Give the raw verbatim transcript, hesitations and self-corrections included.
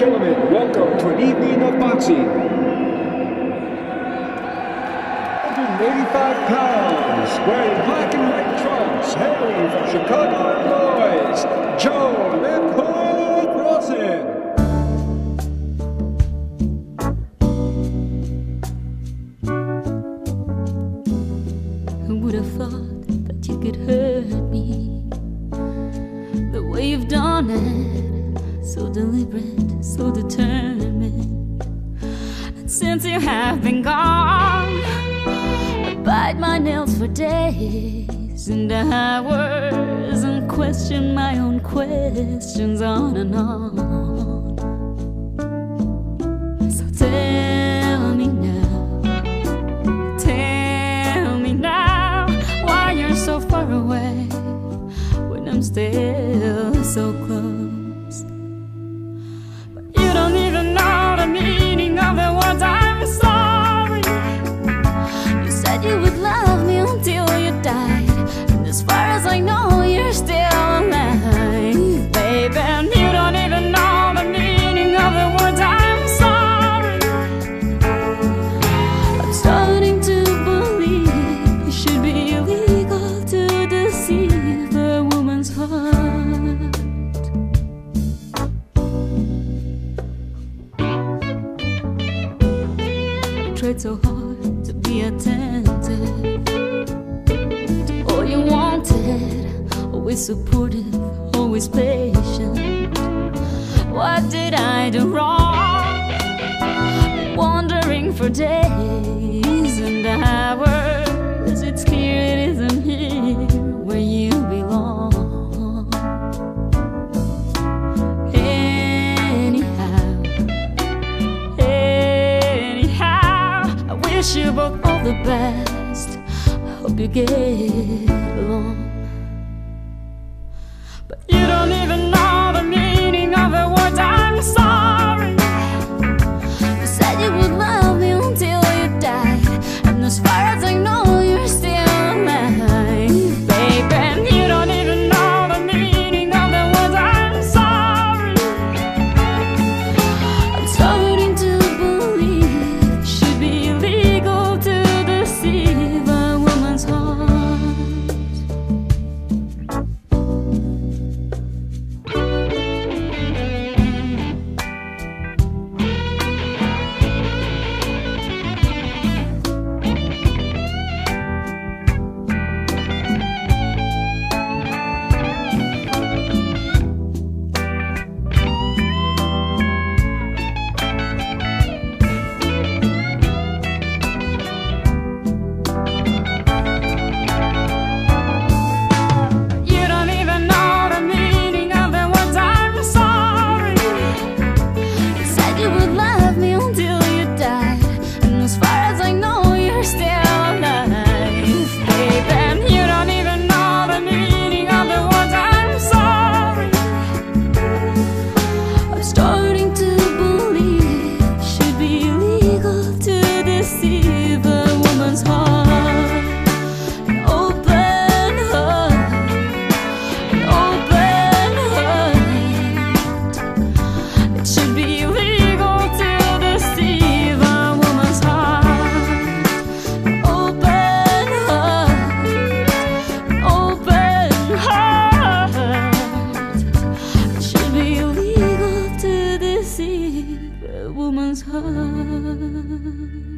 gentlemen, welcome to an evening of boxing. one hundred eighty-five pounds, wearing black and white trunks, hailing from Chicago, Illinois, Joe Lemhood Rosen. Who would have thought that you could hurt me the way you've done it, so deliberate, so determined. And since you have been gone, I bite my nails for days and hours and question my own questions on and on. So tell me now, tell me now, why you're so far away when I'm still so close. But you don't even know the meaning of the words I'm sorry. You said you would love me until you died, and as far as I know, you're still alive, baby. And you don't even know the meaning of the words I'm sorry. I'm starting to believe it should be illegal to deceive a woman's heart. I tried so hard to be attentive to all you wanted, always supportive, always patient. What did I do wrong? Wandering for days and hours, it's clear it isn't here where you belong. Anyhow, anyhow, I wish you both all the best. I hope you get along. But you don't even know the meaning of the words I'm sorry. You said you would love me until you died, and as far as I know, you're still alive, baby. And you don't even know the meaning of the words I'm sorry. I'm starting to believe it should be illegal to deceive a woman's heart. A woman's heart.